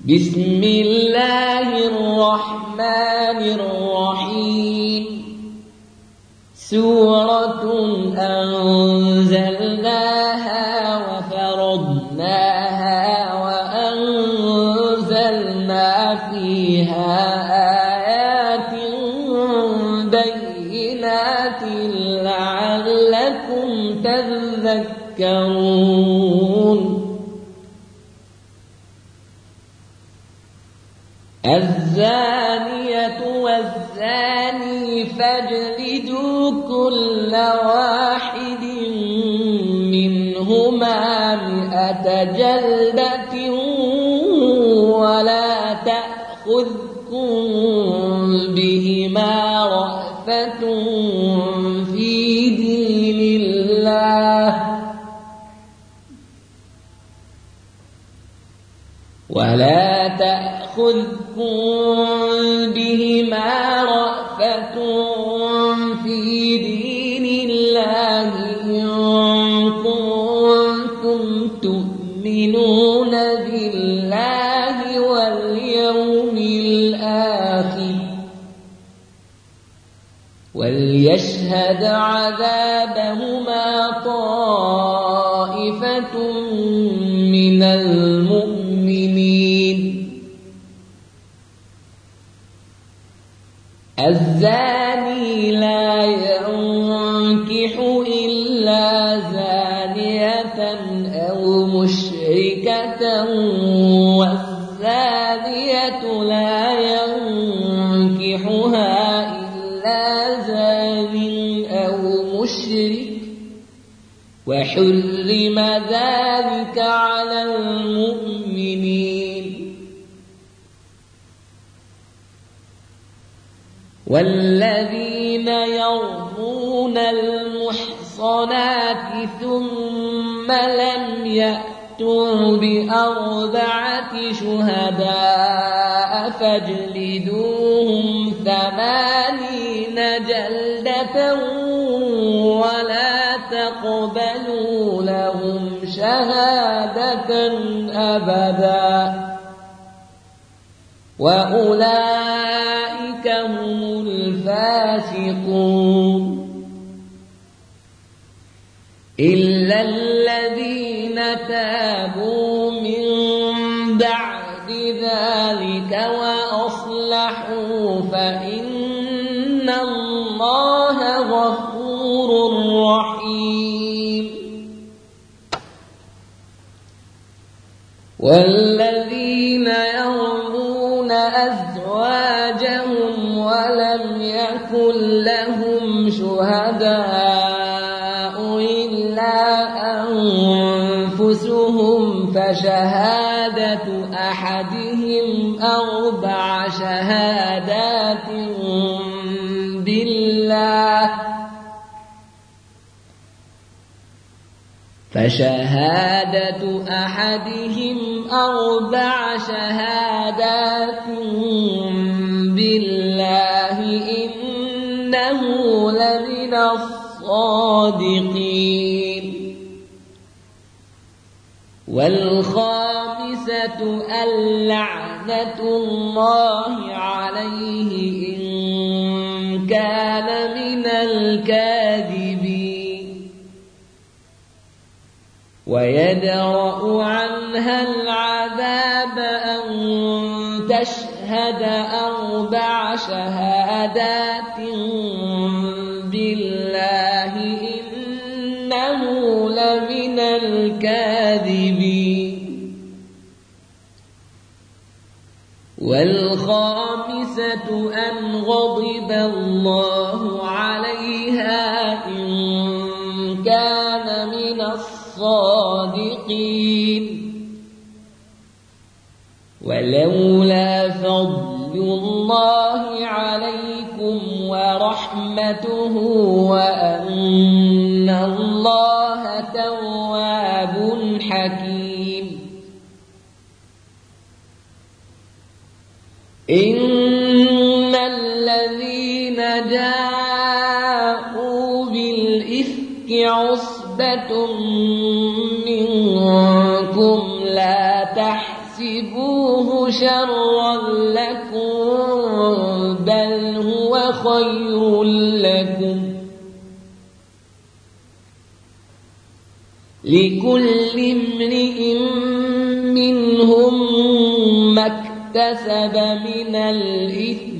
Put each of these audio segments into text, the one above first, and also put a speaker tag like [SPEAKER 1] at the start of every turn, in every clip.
[SPEAKER 1] بسم الله الرحمن الرحيم سورة أنزلناها وفرضناها وأنزلنا فيها آيات بينات لعلكم تذكرون الزانية والزاني فاجلدوا كل واحد منهما 100 جلدة ولا تأخذكم بهما رأفة في دين الله بهما رأفة في دين الله إن كنتم تؤمنون بالله واليوم الآخر وليشهد عذابهما طائفة من المؤمنين الزاني لا ينكح إلا زانية أو مشركة والزانية لا ينكحها إلا زان أو مشرك وحرم ذلك على المؤمنين والذين يرمون المحصنات ثم لم يأتوا ب4 شهداء فاجلدوهم 80 جلدة ولا تقبلوا لهم شهادة أبدا وأولئك هم الفاسقون إلا الذين تابوا من بعد ذلك وأصلحوا فإن الله غفور رحيم والذين يرمون أزواجهم ولم يكن لهم شهداء إلا أنفسهم فشهادة أحدهم 4 شهادات بالله فشهادة أحدهم 4 شهادات بالله إنه لمن الصادقين والخامسة اللعنة الله عليه إن كان من الكاذبين ويدرأ عنها العذاب أن تشهد 4 شهادات بالله إنه لمن الكاذبين والخامسة أن غضب الله عليها إن كان من الصادقين ولولا فضل الله عليكم ورحمته وأن الله تواب حكيم إن الذين جاءوا بالإفك عصبة منكم لا تحسبوا تحسبوه شرا لكم بل هو خير لكم لكل امرئ منهم ما اكتسب من الإثم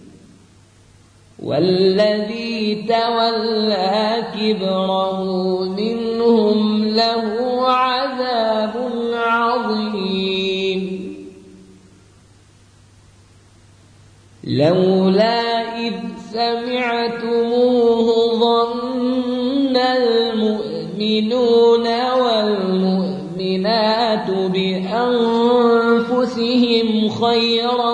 [SPEAKER 1] والذي تولى كبره منهم له عذاب عظيم لولا إذ سمعتموه ظن المؤمنون والمؤمنات بأنفسهم خيرا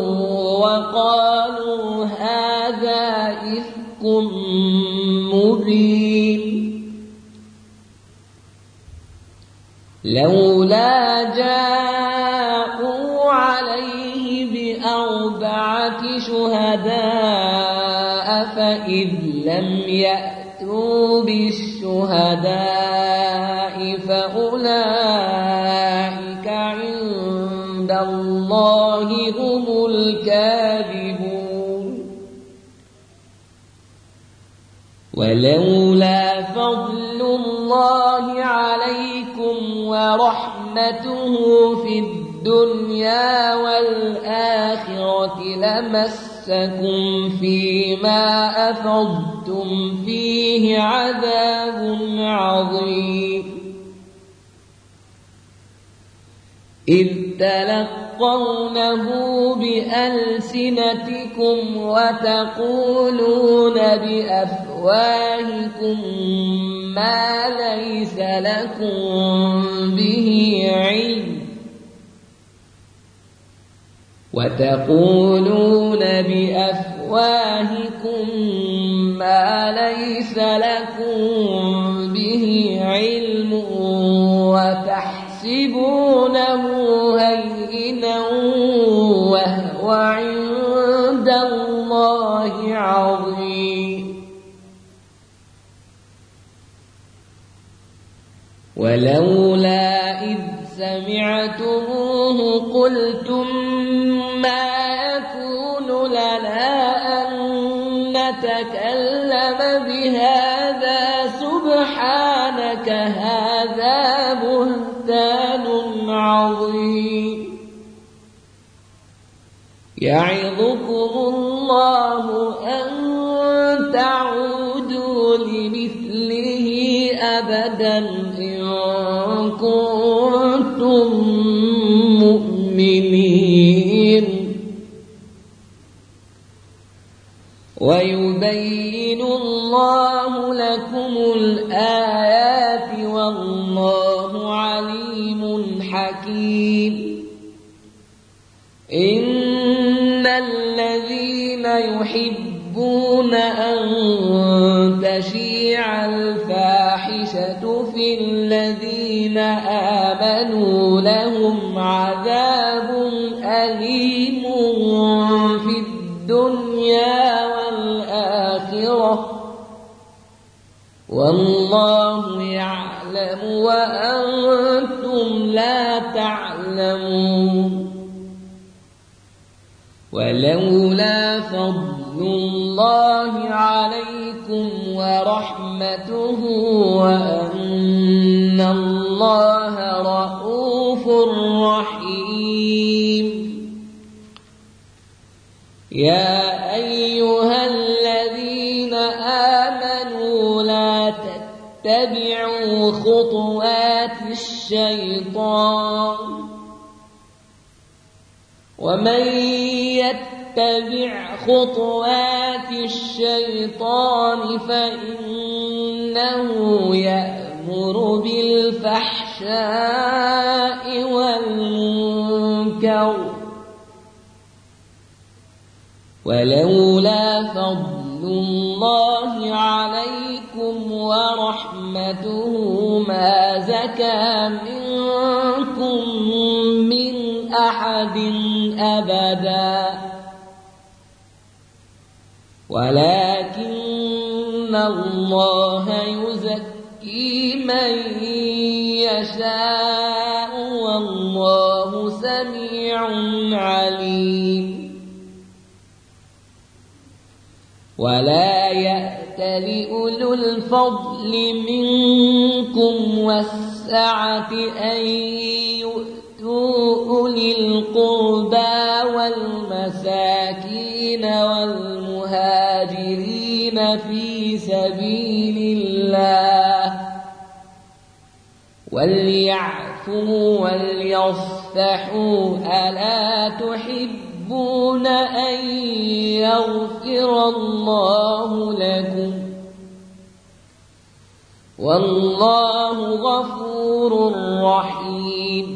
[SPEAKER 1] وقالوا هذا إفك مبين لولا جاءوا عليه بأربعة شهداء فإذ لم يأتوا بالشهداء فأولئك عند الله هم الكاذبون ولولا فضل الله عليكم ورحمته في الدنيا والآخرة لمسكم فيما أفضتم فيه عذاب عظيم إذ تلقونه بألسنتكم وتقولون بأفواهكم ما ليس لكم به علم وتحسبونه هينا وهو عند الله عظيم ولولا إذ سمعتموه قلتم ما يكون لنا أن نتكلم بهذا سبحانك هذا بهتان عظيم يعظكم الله أن تعودوا لمثله أبدا إن كنتم مؤمنين ويبين الله لكم الآيات والله عليم حكيم إن الذين يحبون أن تشيع الفاحشة في الذين آمنوا لهم عذاب أليم في الدنيا والآخرة والله يعلم وأنتم لا تعلمون ولولا فضل الله عليكم ورحمته وأن الله رءوف رحيم يا أيها الذين آمنوا لا تتبعوا خطوات الشيطان ومن يتبع خطوات الشيطان فإنه يأمر بالفحشاء والمنكر ولولا فضل الله عليكم ورحمته ما زكى منكم من أحد أبدا ولكن الله يزكي من يشاء والله سميع عليم. ولا يأتل أولو الفضل منكم والسعة أن يؤتوا أولي القربى والمساكين والمهاجرين في سبيل الله وليعفوا وليصفحوا ألا تحبون أن يغفر الله لكم والله غفور رحيم.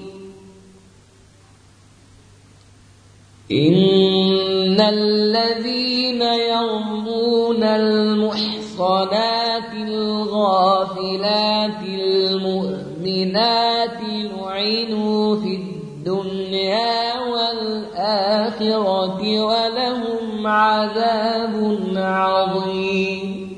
[SPEAKER 1] إن الذين يرمون المحصنات الغافلات المؤمنات لعنوا في الدنيا والآخرة ولهم عذاب عظيم.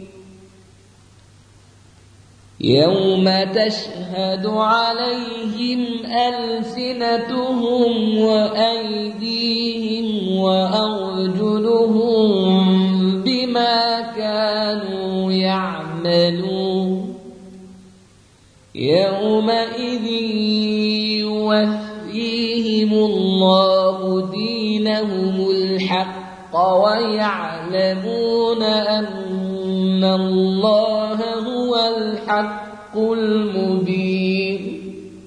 [SPEAKER 1] يوم تشهد عليهم ألسنتهم وأيديهم وأرجلهم بما كانوا يعملون. يومئذ يوفيهم الله دينهم الحق ويعلمون أن الله هو الحق المبين.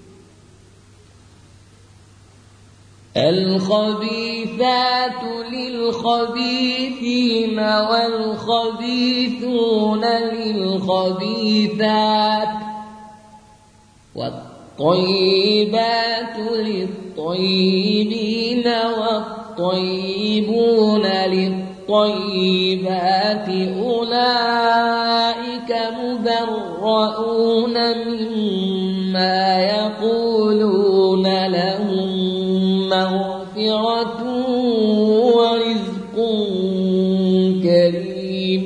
[SPEAKER 1] الخبيثات للخبيثين والخبيثون للخبيثات والطيبات للطيبين والطيبون للطيبات أولئك مبرؤون مما يقولون لهم مغفرة ورزق كريم.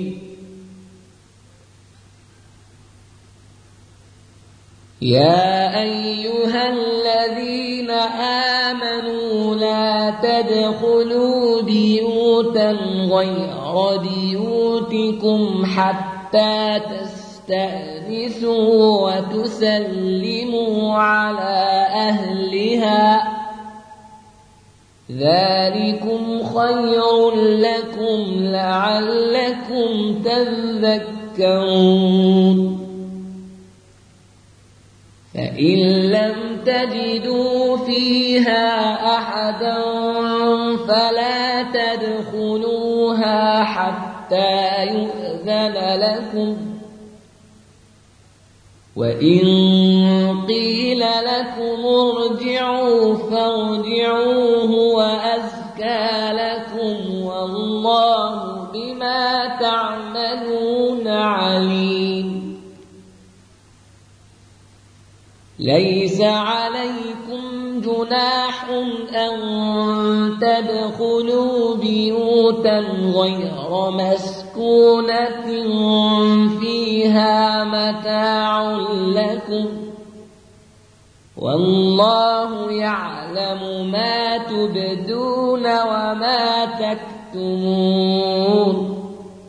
[SPEAKER 1] يا أيها الذين آمنوا لا تدخلوا بيوتا غير بيوتكم حتى تستأنسوا وتسلموا على أهلها ذلكم خير لكم لعلكم تذكرون. فإن لم تجدوا فيها أحدا فلا تدخلوها حتى يؤذن لكم وإن قيل لكم ارجعوا فارجعوا هو أزكى لكم والله بما تعملون عليم. ليس عليكم جناح أن تدخلوا بيوتا غير مسكونة فيها متاع لكم والله يعلم ما تبدون وما تكتمون.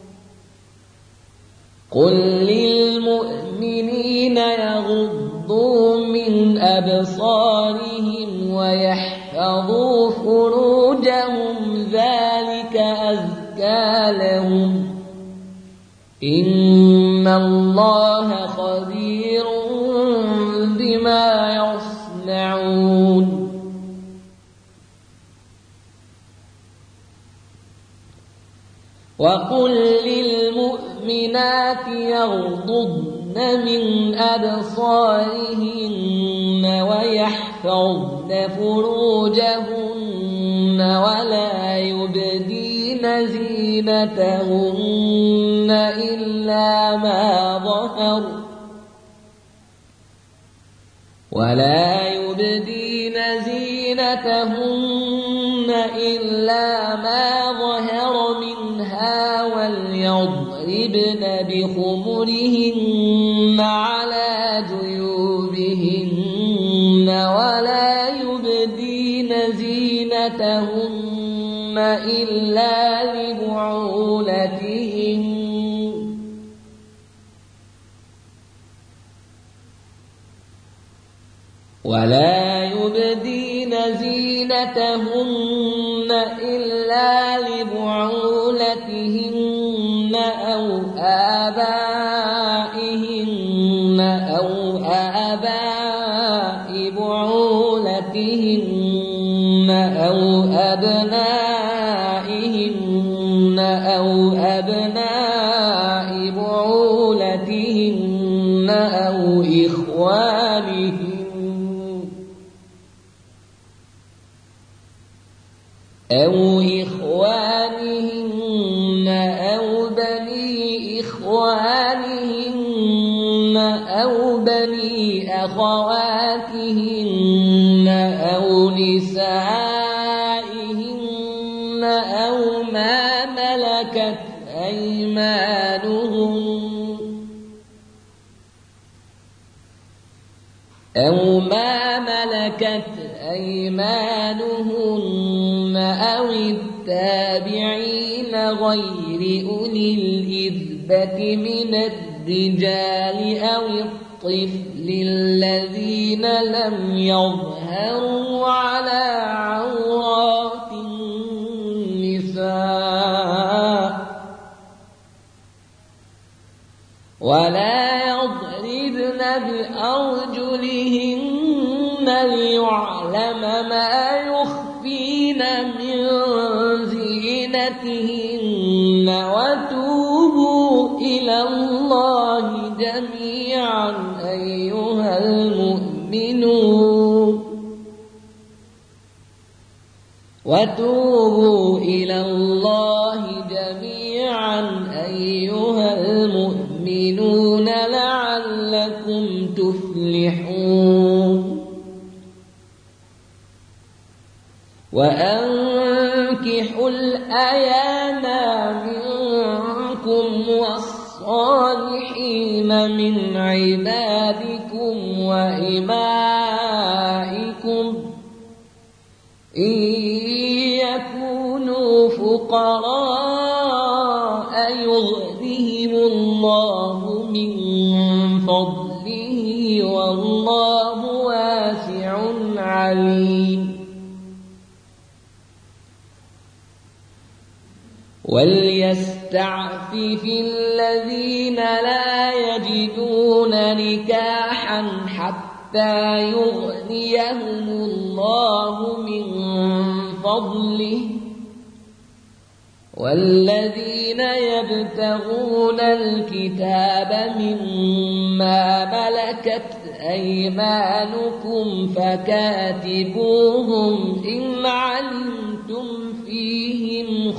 [SPEAKER 1] قل للمؤمنين يغضوا من أبصارهم ويحفظوا فروجهم ذلك أزكى لهم إن الله خبير بما يصنعون. وقل للمؤمنات يغضضن من أبصارهن ويحفظن فروجهن ولا يبدين زينتهن إلا ما ظهر منها وليضربن بخمرهن على جيوبهن ولا يبدين زينتهن إلا لبعولتهن ولا يبدين زينتهن إلا لبعولتهن أو آبائهن أو آباء بعولتهن أو أبنائهن أو أبناء بعولتهن أو إخوانهن أو بني إخوانهن أو بني أخواتهن أو نسائهن أو ما ملكت أيمانهن أو التابعين غير أولي الإربة من الرجال أو الطفل الذين لم يظهروا على عورات النساء ولا يضربن بأرجلهن ليعلم ما يخفين من زينتهن وتوبوا إلى الله جميعا أيها المؤمنون لعلكم تفلحون وأنكحوا الأيام منكم والصالحين من عبادكم وإمائكم إن يكونوا فقراء يغنهم الله من فضله والله واسع عليم وليستعفف الذين لا يجدون نكاحا حتى يغنيهم الله من فضله والذين يبتغون الكتاب مما ملكت أيمانكم فكاتبوهم إن علمتم فيهم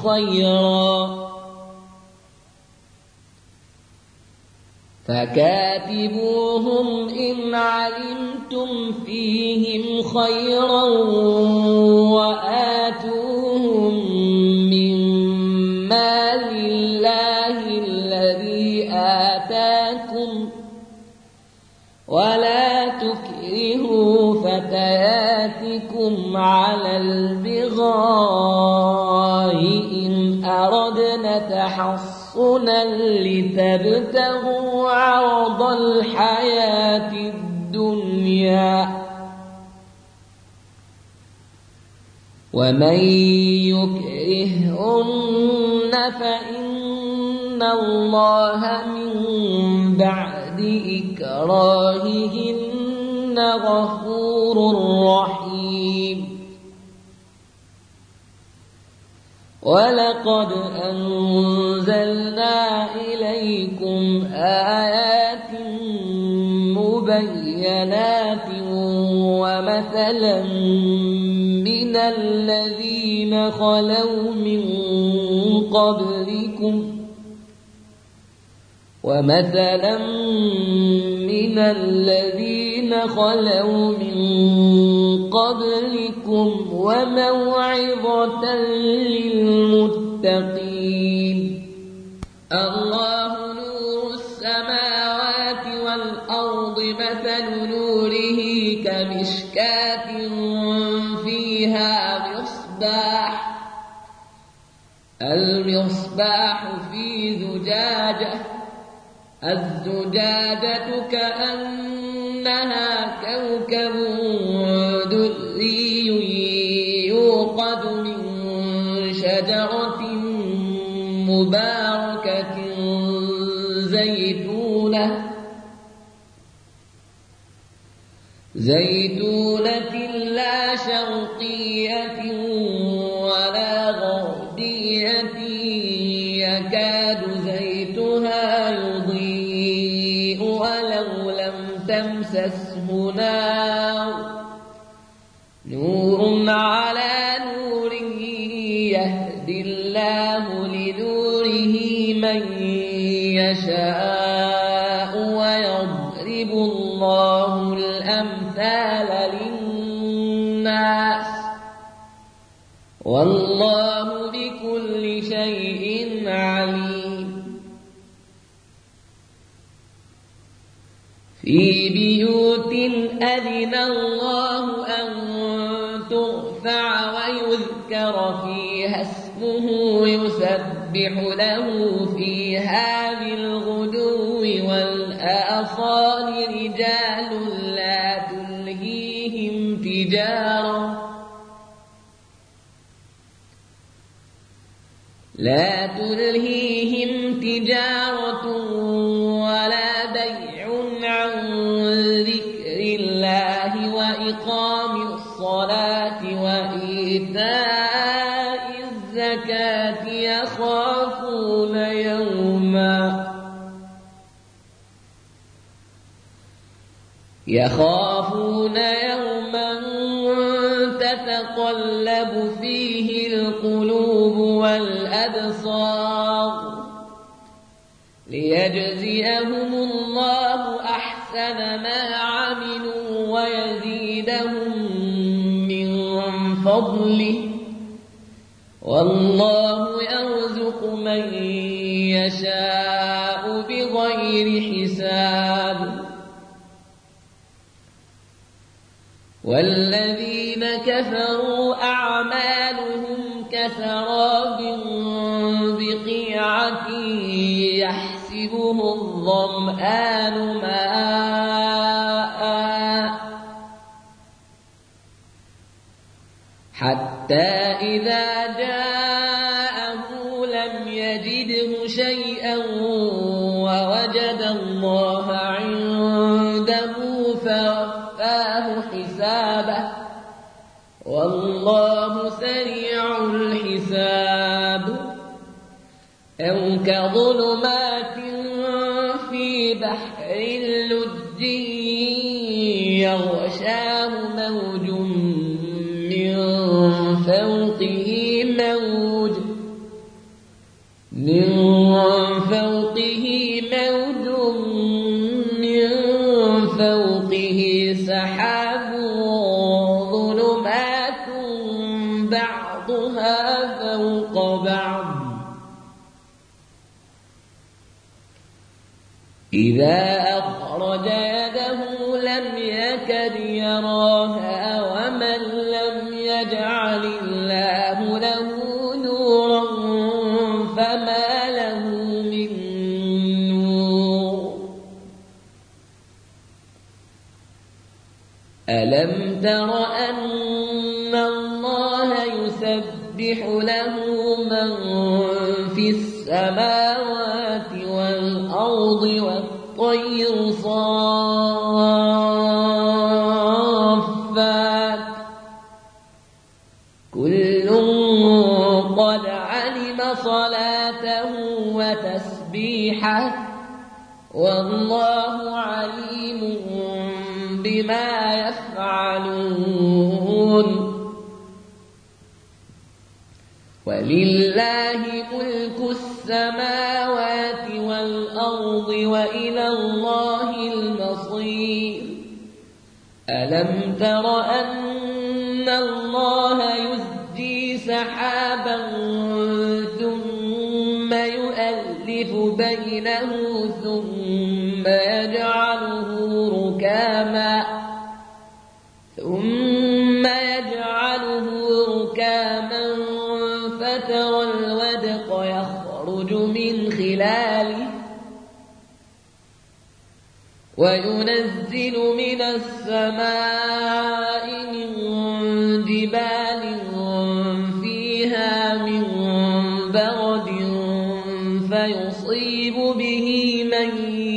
[SPEAKER 1] خيرا وآتوهم من مال الله الذي آتاكم ولا تكرهوا فتياتكم على البغاء إن أردنا تحصنا لتبتغوا عرض الحياة الدنيا ومن يكرهن فإن الله من بعد إكراههن غفور رحيم ولقد أنزلنا إليكم آيات مبينات ومثلا من الذين خلوا من قبلكم وموعظة للمتقين الله نور السماوات والأرض مثل نوره كمشكاة فيها المصباح في زجاجة الزجاجة كأنها كوكب دري يوقد من شجرة مباركة زيتونة لا شرقية ولا غربية يكاد زيتها يضيء ولو لم تمسسه نور على نور يهدي الله لنوره من يشاء ويضرب الله الأمثال للناس والله بكل شيء عليم في بيوت أذن الله أن ترفع ويذكر فيها اسمه يسبح له فيها بالغدو والآصال رجال لا تلهيهم تجارة ولا بيع عن ذكر الله وإقام الصلاة وإيتاء الزكاة يخافون يوما تتقلب فيه القلوب والأبصار ليجزيهم الله أحسن ما عملوا ويزيدهم من فضله والله يرزق من يشاء بغير حساب والذين كفروا أعمالهم كسراب بقيعة يحسبه الظمآن ماء حتى إذا جاءه لم يجده شيئا ووجد الله عنده فوفاه حسابه والله سريع الحساب أو كظلمات في بحر اللج يغشاه موج من فوقه سحاب ظلمات بعضها فوق بعض إذا أخرج يده لم يكد يراها ومن لم يجعل الله له نورا فما له من نور ألم تر أن الله يسبح له من في السماوات والأرض والطير صافات كل قد علم صلاته وتسبيحه والله عليم بما يفعلون ولله ملك السماوات والأرض وإلى الله المصير ألم تر أن الله يزجي سحابا ثم يؤلف بينه ثم يجعله ركاما لحاما فترى الودق يخرج من خلاله وينزل من السماء من جبال فيها من برد فيصيب به من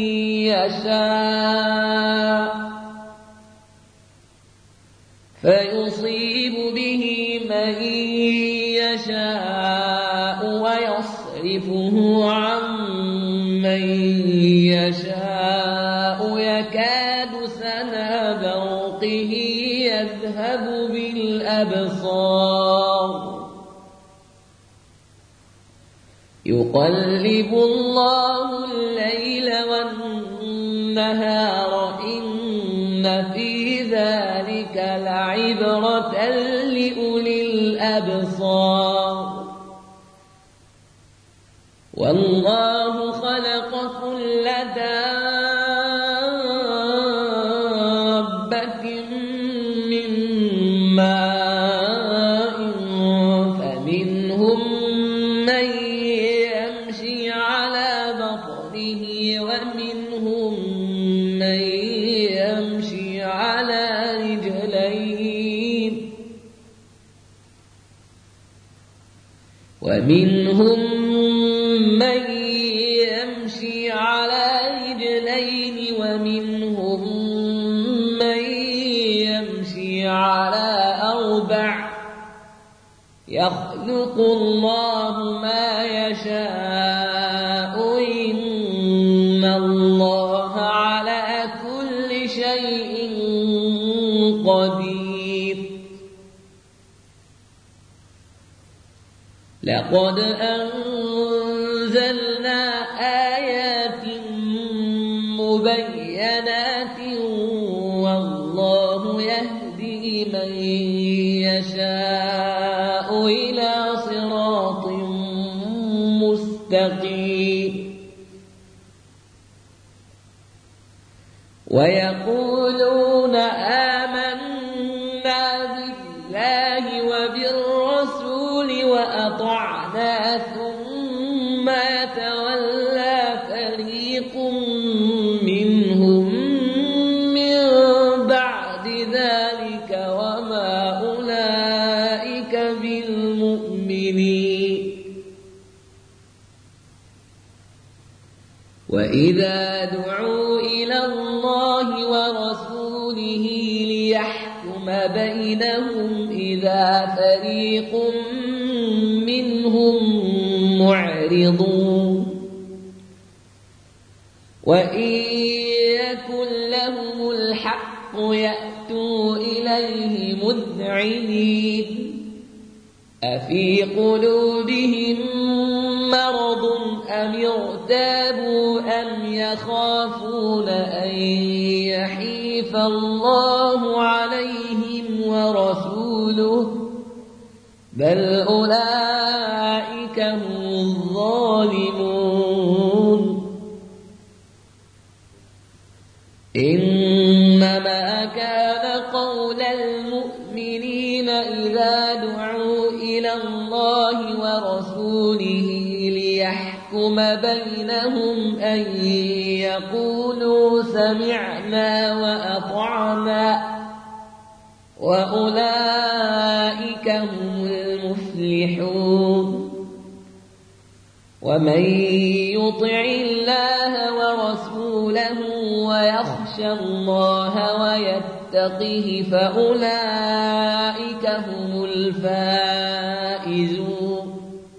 [SPEAKER 1] يشاء ويصرفه عن من يشاء يكاد سنا برقه يذهب بالأبصار يقلب الله الليل والنهار إن في ذلك لعبرة لأولي الأبصار والله خلق كل دابة من ماء فمنهم من يمشي على بطنه ومنهم من يمشي على رجلين ومنهم من يمشي على أربع يخلق الله ما يشاء إن الله على كل شيء قدير لقد أنزلنا آيات مبينات والله يهدي من يشاء إلى صراط مستقيم ويقولون آمنا بالله وبالرسول وأطعنا ثم يتولى فريق منهم من بعد ذلك وما أولئك بالمؤمنين وإذا دعوا إلى الله ورسوله ليحكم بينهم إذا فريق منهم معرضون وإن يكن لهم الحق يأتوا إليه مذعنين أفي قلوبهم مرض أم ارتابوا أم يخافون أن يحيف الله عليهم ورسوله بل أولئك هم الظالمون إنما كان قول المؤمنين إذا دعوا إلى الله ورسوله ليحكم بينهم أن يقولوا سمعنا وأطعنا وأولئك هم المفلحون ومن يطع الله ورسوله ويخشى الله ويتقه فأولئك هم الفائزون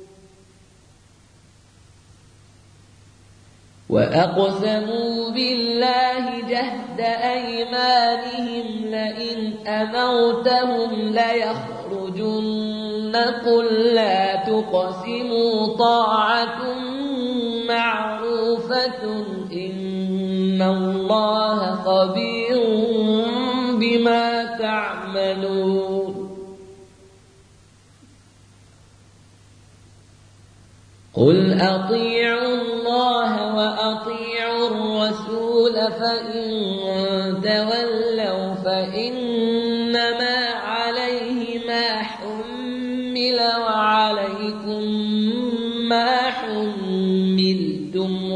[SPEAKER 1] وأقسموا بالله جهد أيمانهم لئن أمرتهم ليخرجن قل لا تقسموا طاعة معروفة إن الله خبير بما تعملون قل أطيعوا الله وأطيعوا الرسول فإن تولوا فإنما عليه ما حمل وعليكم ما حملتم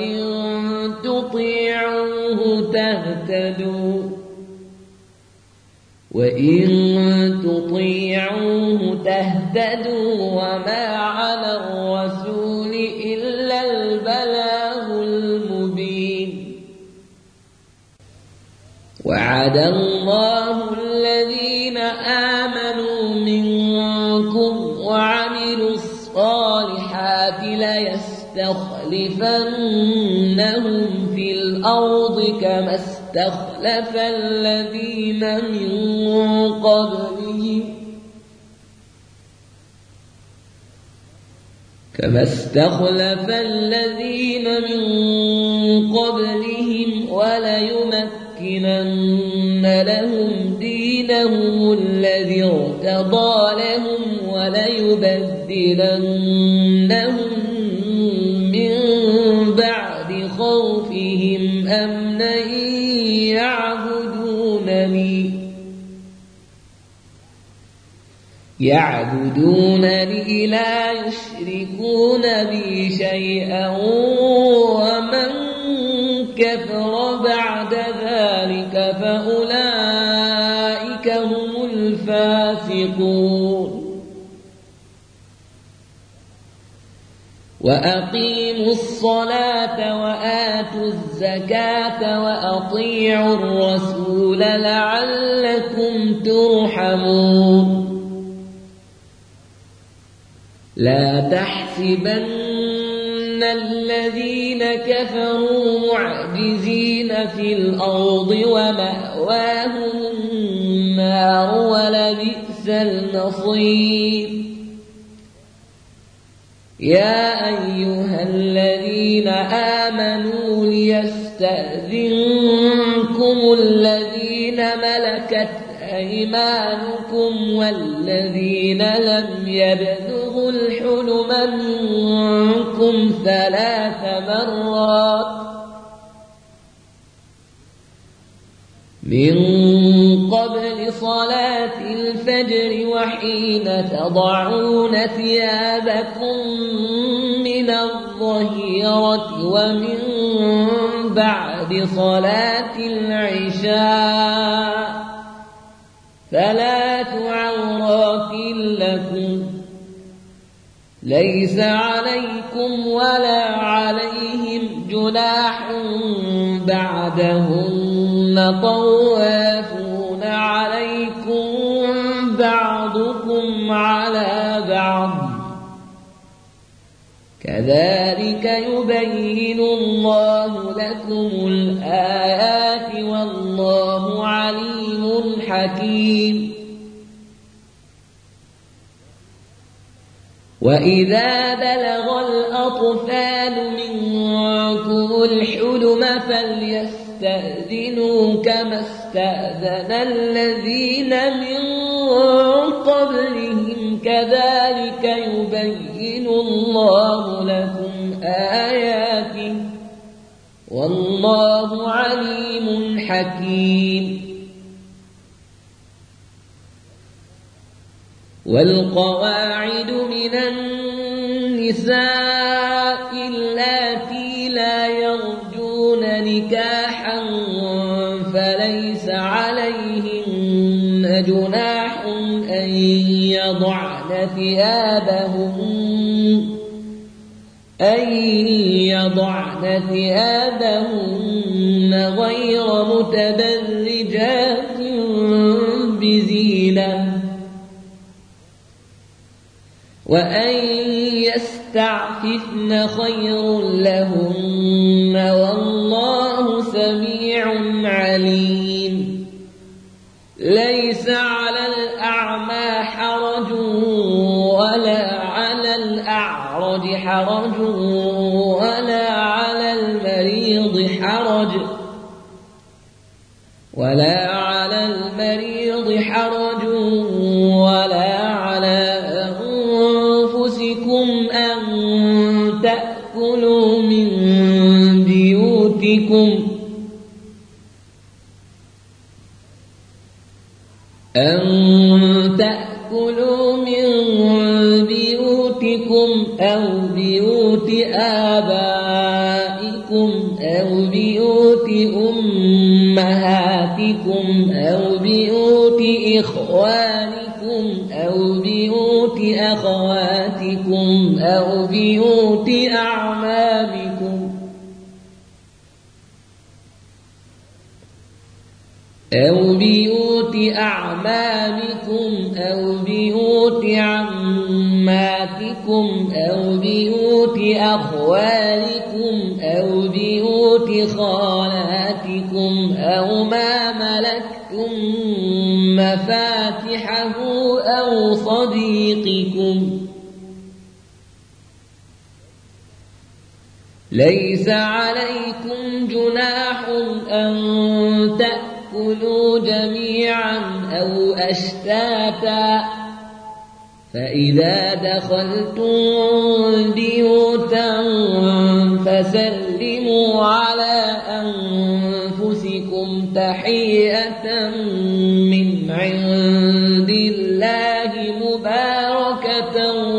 [SPEAKER 1] وإن تطيعوه تهتدوا وما على الرسول إلا البلاغ المبين. وعد الله الذين آمنوا منكم وعملوا الصالحات ليستخلفنهم في الأرض كما استخلف الذين من قبلهم وليمكنن لهم دينهم الذي ارتضى لهم وليبدلنهم من بعد خوفهم أمنا يعبدونني لا يشركون بي شيئا ومن كفر بعد ذلك فأولئك هم الفاسقون. وأقيموا الصلاة وآتوا الزكاة وأطيعوا الرسول لعلكم ترحمون. لا تحسبن الذين كفروا معجزين في الأرض ومأواهم النار ولبئس المصير. يا أيها الذين آمنوا ليستأذنكم الذين ملكت أيمانكم والذين لم يبلغوا الحلم منكم 3 مرات من قبل صلاة الفجر وحين تضعون ثيابكم من الظهيرة ومن بعد صلاة العشاء 3 عورات لكم ليس عليكم ولا عليهم جناح بعدهن طوافون عليكم بعضكم على بعض كذلك يبين الله لكم الآيات والله عليم حكيم. وإذا بلغ الأطفال منكم الحلم فليستأذنوا كما استأذن الذين من قبلهم كذلك يبين الله لكم آياته والله عليم حكيم. والقواعد من النساء اللاتي لا يرجون نكاحا فليس عليهن جناح أن يضعن ثيابهن غير متبرجات بزينة وأن يستعففن خير لهن والله سميع عليم. ليس على الأعمى حرج ولا على الأعرج حرج ولا على المريض حرج ولا على أنفسكم أن تأكلوا من بيوتكم أو بيوت آبائكم أو بيوت أمهاتكم أو بيوت إخوانكم أو بيوت أخواتكم أو بيوت أعمامكم أو بيوت أعمامكم أو بيوت عماتكم أو بيوت أخوالكم أو بيوت خالاتكم أو ما ملكتم مفاتحه أو صديقكم. ليس عليكم جناح أن تأكلوا جميعا أو أشتاتا، فإذا دخلتم بيوتا فسلموا على أنفسكم تحية من عند الله مباركة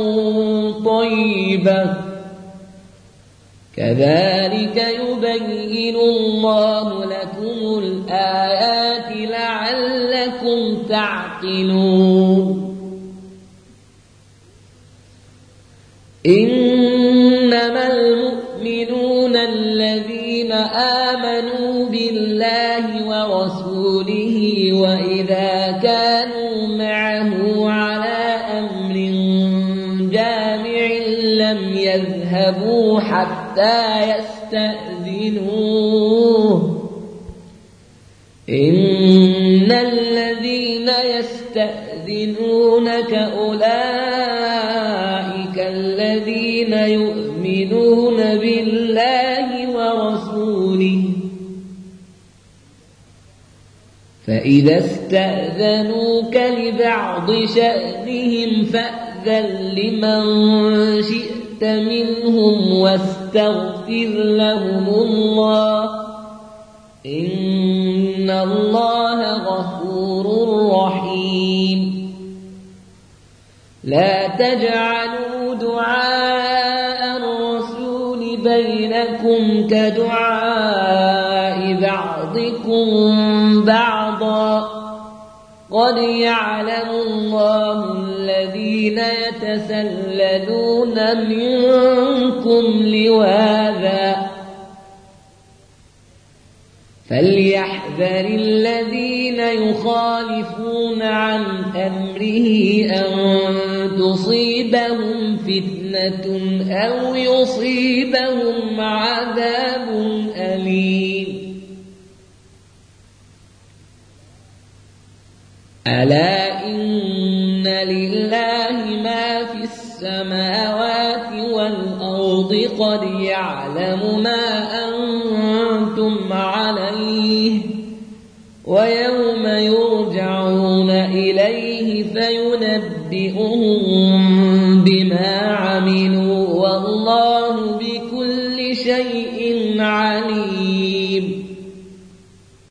[SPEAKER 1] طيبة، كذلك يبين الله لكم الآيات لعلكم تعقلون. إنما المؤمنون الذين آمنوا بالله ورسوله وإذا كانوا معه على أمر جامع لم يذهبوا حتى يستأذنوه. إن الذين يستأذنونك أولئك الذين يؤمنون بالله ورسوله، فإذا استأذنوك لبعض شأنهم فأذن لمن شئت منهم واستغفر لهم الله، إن الله غفور رحيم. لا تجعلوا دعاء الرسول بينكم كدعاء بعضكم بعضا، قد يعلم الله الذين يتسللون منكم لواذا، فليحذر الذين يخالفون عن أمره أن تصيبهم فتنة أو يصيبهم عذاب أليم. ألا إن لله ما في السماوات والأرض، قد يعلم ما أنتم عليه، ويوم يرجعون إليه فينبئهم بما عملوا،